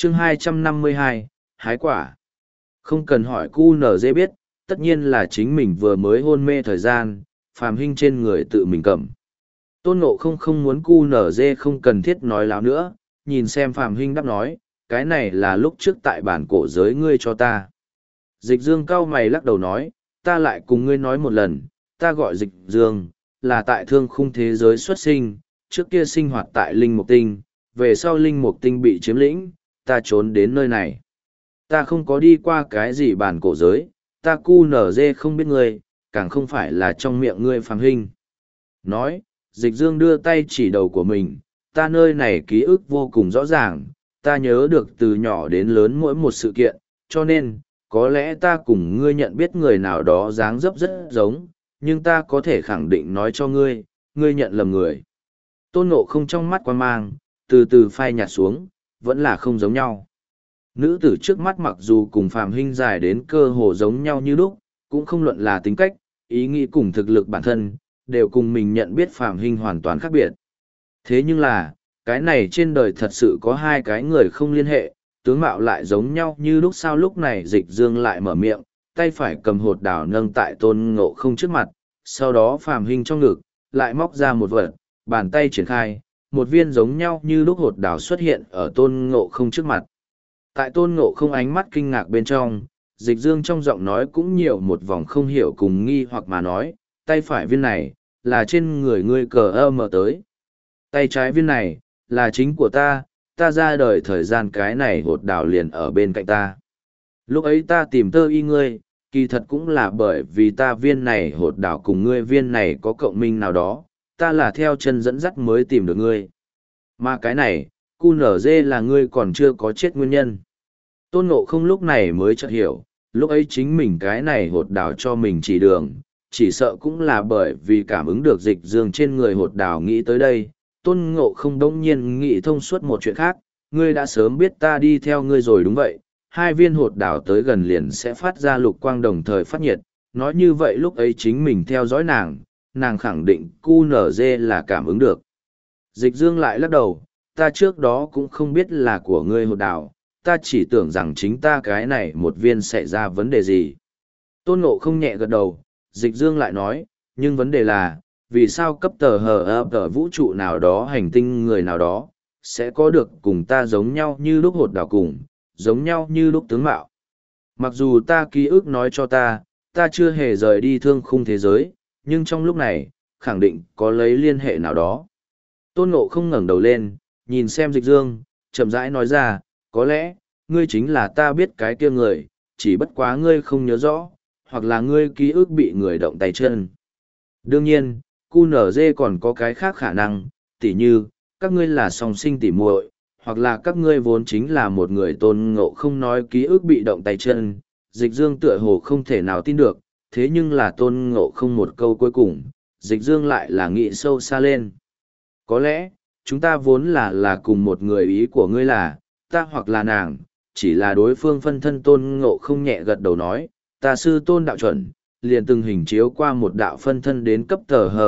chương 252, hái quả. Không cần hỏi QNZ biết, tất nhiên là chính mình vừa mới hôn mê thời gian, phàm hình trên người tự mình cầm. Tôn Ngộ không muốn QNZ không cần thiết nói láo nữa, nhìn xem phàm hình đáp nói, cái này là lúc trước tại bản cổ giới ngươi cho ta. Dịch Dương cau mày lắc đầu nói, ta lại cùng ngươi nói một lần, ta gọi Dịch Dương, là tại thương khung thế giới xuất sinh, trước kia sinh hoạt tại Linh Mục Tinh, về sau Linh Mục Tinh bị chiếm lĩnh, ta trốn đến nơi này. Ta không có đi qua cái gì bản cổ giới, ta QNZ không biết ngươi, càng không phải là trong miệng ngươi phàm hình. Nói, Dịch Dương đưa tay chỉ đầu của mình, ta nơi này ký ức vô cùng rõ ràng, ta nhớ được từ nhỏ đến lớn mỗi một sự kiện, cho nên, có lẽ ta cùng ngươi nhận biết người nào đó dáng dấp rất giống, nhưng ta có thể khẳng định nói cho ngươi, ngươi nhận lầm người. Tôn Ngộ không trong mắt quan mang, từ từ phai nhạt xuống, vẫn là không giống nhau. Nữ tử trước mắt mặc dù cùng phàm hình dài đến cơ hồ giống nhau như lúc, cũng không luận là tính cách, ý nghĩ cùng thực lực bản thân, đều cùng mình nhận biết phàm hình hoàn toàn khác biệt. Thế nhưng là, cái này trên đời thật sự có hai cái người không liên hệ, tướng mạo lại giống nhau như lúc sao lúc này Dịch Dương lại mở miệng, tay phải cầm hột đào nâng tại Tôn Ngộ không trước mặt, sau đó phàm hình trong ngực, lại móc ra một vật, bàn tay triển khai, một viên giống nhau như lúc hột đào xuất hiện ở Tôn Ngộ không trước mặt. Tại Tôn Ngộ không ánh mắt kinh ngạc bên trong, Dịch Dương trong giọng nói cũng nhiều một vòng không hiểu cùng nghi hoặc mà nói, tay phải viên này, là trên người ngươi cờ ơ mở tới. Tay trái viên này, là chính của ta ra đời thời gian cái này hột đào liền ở bên cạnh ta. Lúc ấy ta tìm tơ y ngươi, kỳ thật cũng là bởi vì ta viên này hột đào cùng ngươi viên này có cộng minh nào đó, ta là theo chân dẫn dắt mới tìm được ngươi. Mà cái này, QNZ là ngươi còn chưa có chết nguyên nhân. Tôn Ngộ không lúc này mới chợt hiểu, lúc ấy chính mình cái này hột đào cho mình chỉ đường, chỉ sợ cũng là bởi vì cảm ứng được Dịch Dương trên người hột đào nghĩ tới đây. Tôn Ngộ không đông nhiên nghĩ thông suốt một chuyện khác, ngươi đã sớm biết ta đi theo ngươi rồi đúng vậy, hai viên hột đào tới gần liền sẽ phát ra lục quang đồng thời phát nhiệt, nói như vậy lúc ấy chính mình theo dõi nàng khẳng định QNZ là cảm ứng được. Dịch Dương lại lắc đầu, ta trước đó cũng không biết là của ngươi hột đào, ta chỉ tưởng rằng chính ta cái này một viên xảy ra vấn đề gì. Tôn Ngộ không nhẹ gật đầu, Dịch Dương lại nói, nhưng vấn đề là, vì sao cấp tờ hờ vũ trụ nào đó hành tinh người nào đó, sẽ có được cùng ta giống nhau như lúc hột đào cùng, giống nhau như lúc tướng mạo. Mặc dù ta ký ức nói cho ta chưa hề rời đi thương khung thế giới, nhưng trong lúc này, khẳng định có lấy liên hệ nào đó. Tôn Ngộ không ngẩng đầu lên, nhìn xem Dịch Dương, chậm rãi nói ra, có lẽ, ngươi chính là ta biết cái kia người, chỉ bất quá ngươi không nhớ rõ, hoặc là ngươi ký ức bị người động tay chân. Đương nhiên, QNZ còn có cái khác khả năng, tỉ như, các ngươi là song sinh tỉ muội, hoặc là các ngươi vốn chính là một người. Tôn Ngộ không nói ký ức bị động tay chân, Dịch Dương tựa hồ không thể nào tin được, thế nhưng là Tôn Ngộ không một câu cuối cùng, Dịch Dương lại là nghĩ sâu xa lên. Có lẽ, chúng ta vốn là cùng một người, ý của ngươi là, ta hoặc là nàng, chỉ là đối phương phân thân. Tôn Ngộ không nhẹ gật đầu nói, ta sư Tôn đạo chuẩn, liền từng hình chiếu qua một đạo phân thân đến cấp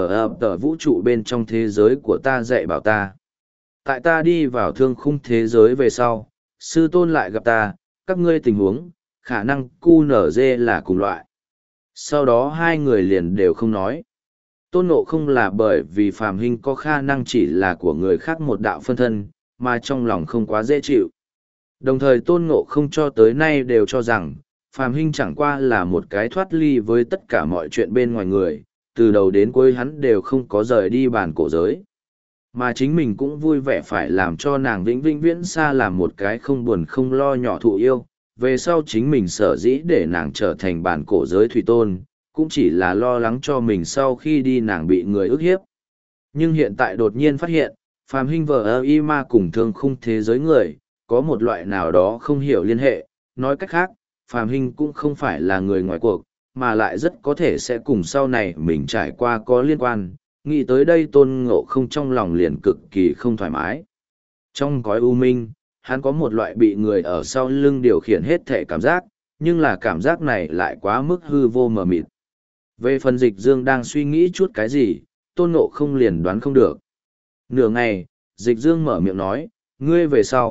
tờ vũ trụ bên trong thế giới của ta dạy bảo ta. Tại ta đi vào thương khung thế giới về sau, sư Tôn lại gặp ta, các ngươi tình huống, khả năng QNZ là cùng loại. Sau đó hai người liền đều không nói. Tôn Ngộ không là bởi vì phàm hình có khả năng chỉ là của người khác một đạo phân thân, mà trong lòng không quá dễ chịu. Đồng thời Tôn Ngộ không cho tới nay đều cho rằng, phàm hình chẳng qua là một cái thoát ly với tất cả mọi chuyện bên ngoài người, từ đầu đến cuối hắn đều không có rời đi bản cổ giới. Mà chính mình cũng vui vẻ phải làm cho nàng vĩnh vĩnh viễn xa làm một cái không buồn không lo nhỏ thụ yêu, về sau chính mình sở dĩ để nàng trở thành bản cổ giới thủy tôn, cũng chỉ là lo lắng cho mình sau khi đi nàng bị người ức hiếp. Nhưng hiện tại đột nhiên phát hiện, phàm hình vờ y ma cùng thương khung thế giới người, có một loại nào đó không hiểu liên hệ, nói cách khác, phàm hình cũng không phải là người ngoài cuộc, mà lại rất có thể sẽ cùng sau này mình trải qua có liên quan. Nghĩ tới đây Tôn Ngộ không trong lòng liền cực kỳ không thoải mái. Trong cõi u minh, hắn có một loại bị người ở sau lưng điều khiển hết thể cảm giác, nhưng là cảm giác này lại quá mức hư vô mờ mịt. Về phần Dịch Dương đang suy nghĩ chút cái gì, Tôn Ngộ không liền đoán không được. Nửa ngày, Dịch Dương mở miệng nói, ngươi về sau,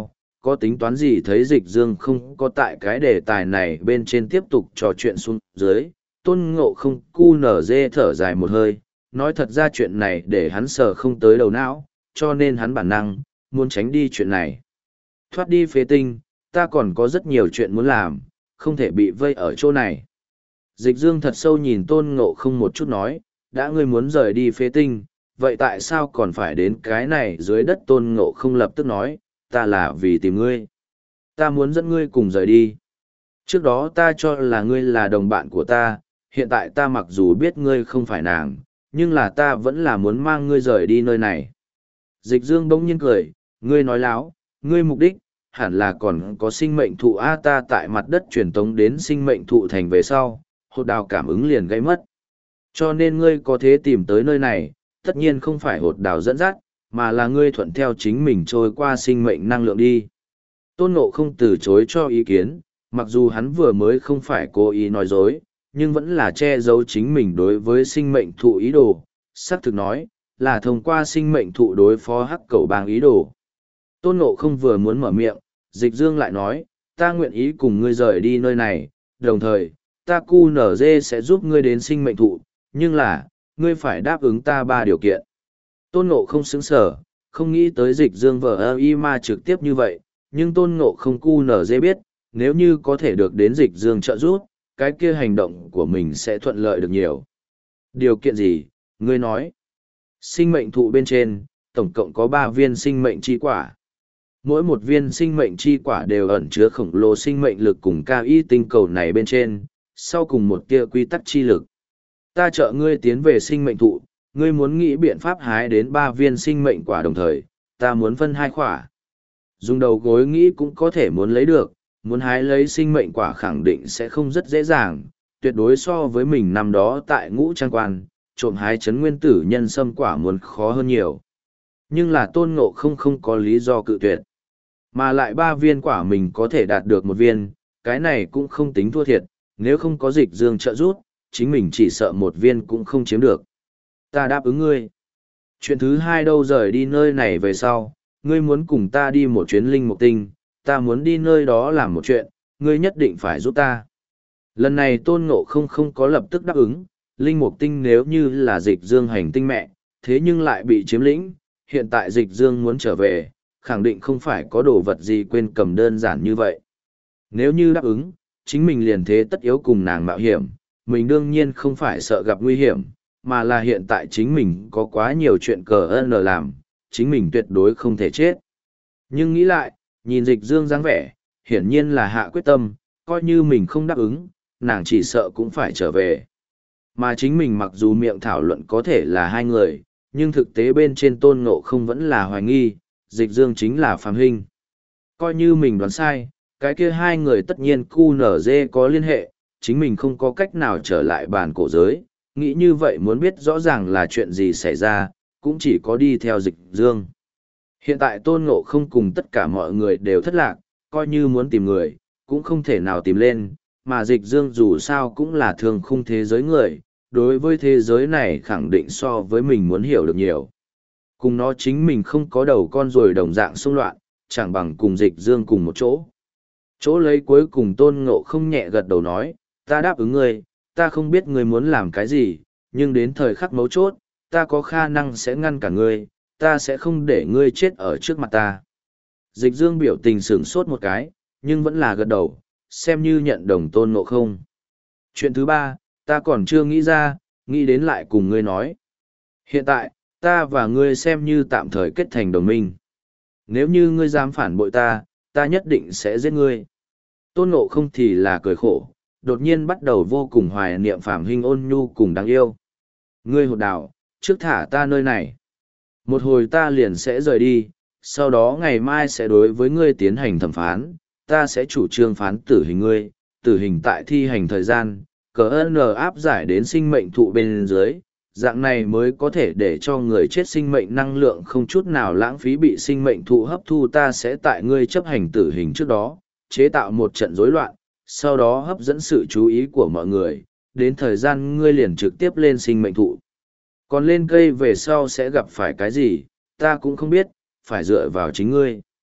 có tính toán gì thấy Dịch Dương không có tại cái đề tài này bên trên tiếp tục trò chuyện xuống dưới, Tôn Ngộ Không cu nở dê thở dài một hơi, nói thật ra chuyện này để hắn sờ không tới đầu não, cho nên hắn bản năng, muốn tránh đi chuyện này. Thoát đi phế tinh, ta còn có rất nhiều chuyện muốn làm, không thể bị vây ở chỗ này. Dịch Dương thật sâu nhìn Tôn Ngộ Không một chút nói, đã ngươi muốn rời đi phế tinh, vậy tại sao còn phải đến cái này dưới đất? Tôn Ngộ Không lập tức nói, ta là vì tìm ngươi. Ta muốn dẫn ngươi cùng rời đi. Trước đó ta cho là ngươi là đồng bạn của ta, hiện tại ta mặc dù biết ngươi không phải nàng, nhưng là ta vẫn là muốn mang ngươi rời đi nơi này. Dịch Dương bỗng nhiên cười, ngươi nói láo, ngươi mục đích, hẳn là còn có sinh mệnh thụ A. Ta tại mặt đất truyền tống đến sinh mệnh thụ thành về sau, hột đào cảm ứng liền gây mất. Cho nên ngươi có thể tìm tới nơi này, tất nhiên không phải hột đào dẫn dắt, mà là ngươi thuận theo chính mình trôi qua sinh mệnh năng lượng đi. Tôn Ngộ Không từ chối cho ý kiến, mặc dù hắn vừa mới không phải cố ý nói dối, nhưng vẫn là che giấu chính mình đối với sinh mệnh thụ ý đồ, xác thực nói, là thông qua sinh mệnh thụ đối phó hắc cẩu bang ý đồ. Tôn Ngộ Không vừa muốn mở miệng, Dịch Dương lại nói, ta nguyện ý cùng ngươi rời đi nơi này, đồng thời, ta cu nở dê sẽ giúp ngươi đến sinh mệnh thụ, nhưng là, ngươi phải đáp ứng ta 3 điều kiện. Tôn Ngộ Không sững sờ, không nghĩ tới Dịch Dương vờ y ma trực tiếp như vậy, nhưng Tôn Ngộ Không cu nở dê biết, nếu như có thể được đến Dịch Dương trợ giúp, cái kia hành động của mình sẽ thuận lợi được nhiều. Điều kiện gì, ngươi nói? Sinh mệnh thụ bên trên, tổng cộng có 3 viên sinh mệnh chi quả. Mỗi một viên sinh mệnh chi quả đều ẩn chứa khổng lồ sinh mệnh lực cùng cao y tinh cầu này bên trên, sau cùng một tia quy tắc chi lực. Ta trợ ngươi tiến về sinh mệnh thụ, ngươi muốn nghĩ biện pháp hái đến 3 viên sinh mệnh quả đồng thời, ta muốn phân 2 quả. Dùng đầu gối nghĩ cũng có thể muốn lấy được, muốn hái lấy sinh mệnh quả khẳng định sẽ không rất dễ dàng, tuyệt đối so với mình năm đó tại Ngũ Trang Quan, trộm hái chấn nguyên tử nhân sâm quả muốn khó hơn nhiều. Nhưng là Tôn Ngộ Không không có lý do cự tuyệt. Mà lại 3 viên quả mình có thể đạt được 1 viên, cái này cũng không tính thua thiệt, nếu không có Dịch Dương trợ giúp, chính mình chỉ sợ 1 viên cũng không chiếm được. Ta đáp ứng ngươi. Chuyện thứ 2 đâu, rời đi nơi này về sau, ngươi muốn cùng ta đi một chuyến linh mục tinh, ta muốn đi nơi đó làm một chuyện, ngươi nhất định phải giúp ta. Lần này Tôn Ngộ Không không có lập tức đáp ứng, linh mục tinh nếu như là Dịch Dương hành tinh mẹ, thế nhưng lại bị chiếm lĩnh, hiện tại Dịch Dương muốn trở về, khẳng định không phải có đồ vật gì quên cầm đơn giản như vậy. Nếu như đáp ứng, chính mình liền thế tất yếu cùng nàng mạo hiểm, mình đương nhiên không phải sợ gặp nguy hiểm, mà là hiện tại chính mình có quá nhiều chuyện cờ ơn làm, chính mình tuyệt đối không thể chết. Nhưng nghĩ lại, nhìn Dịch Dương dáng vẻ, hiển nhiên là hạ quyết tâm, coi như mình không đáp ứng, nàng chỉ sợ cũng phải trở về. Mà chính mình mặc dù miệng thảo luận có thể là 2 người, nhưng thực tế bên trên Tôn Ngộ Không vẫn là hoài nghi, Dịch Dương chính là Phàm Hinh. Coi như mình đoán sai, cái kia 2 người tất nhiên QNZ có liên hệ, chính mình không có cách nào trở lại bản cổ giới, nghĩ như vậy muốn biết rõ ràng là chuyện gì xảy ra, cũng chỉ có đi theo Dịch Dương. Hiện tại Tôn Ngộ Không cùng tất cả mọi người đều thất lạc, coi như muốn tìm người, cũng không thể nào tìm lên, mà Dịch Dương dù sao cũng là thường khung thế giới người, đối với thế giới này khẳng định so với mình muốn hiểu được nhiều. Cùng nó chính mình không có đầu con rồi đồng dạng xung loạn, chẳng bằng cùng Dịch Dương cùng một chỗ. Chỗ lấy cuối cùng Tôn Ngộ Không nhẹ gật đầu nói, ta đáp ứng ngươi, ta không biết ngươi muốn làm cái gì, nhưng đến thời khắc mấu chốt, ta có khả năng sẽ ngăn cả ngươi, ta sẽ không để ngươi chết ở trước mặt ta. Dịch Dương biểu tình sửng sốt một cái, nhưng vẫn là gật đầu, xem như nhận đồng Tôn Ngộ Không. Chuyện thứ 3, ta còn chưa nghĩ ra, nghĩ đến lại cùng ngươi nói. Hiện tại, ta và ngươi xem như tạm thời kết thành đồng minh. Nếu như ngươi dám phản bội ta, ta nhất định sẽ giết ngươi. Tôn Ngộ Không thì là cười khổ, đột nhiên bắt đầu vô cùng hoài niệm Phàm Hinh ôn nhu cùng đáng yêu. Ngươi hột đào, trước thả ta nơi này. Một hồi ta liền sẽ rời đi, sau đó ngày mai sẽ đối với ngươi tiến hành thẩm phán, ta sẽ chủ trương phán tử hình ngươi, tử hình tại thi hành thời gian, CN áp giải đến sinh mệnh thụ bên dưới, dạng này mới có thể để cho người chết sinh mệnh năng lượng không chút nào lãng phí bị sinh mệnh thụ hấp thu. Ta sẽ tại ngươi chấp hành tử hình trước đó, chế tạo một trận rối loạn, sau đó hấp dẫn sự chú ý của mọi người, đến thời gian ngươi liền trực tiếp lên sinh mệnh thụ. Còn lên cây về sau sẽ gặp phải cái gì, ta cũng không biết, phải dựa vào chính ngươi.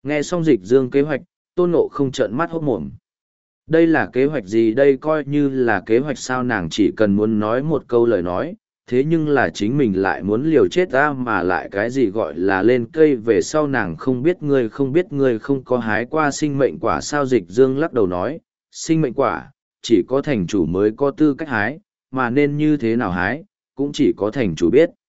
Nghe xong Dịch Dương kế hoạch, Tôn Ngộ không trợn mắt hốt mồm. Đây là kế hoạch gì đây, coi như là kế hoạch sao, nàng chỉ cần muốn nói một câu lời nói, thế nhưng là chính mình lại muốn liều chết ra, mà lại cái gì gọi là lên cây về sau nàng không biết ngươi không có hái qua sinh mệnh quả sao. Dịch Dương lắc đầu nói, sinh mệnh quả, chỉ có thành chủ mới có tư cách hái, mà nên như thế nào hái, cũng chỉ có thành chủ biết.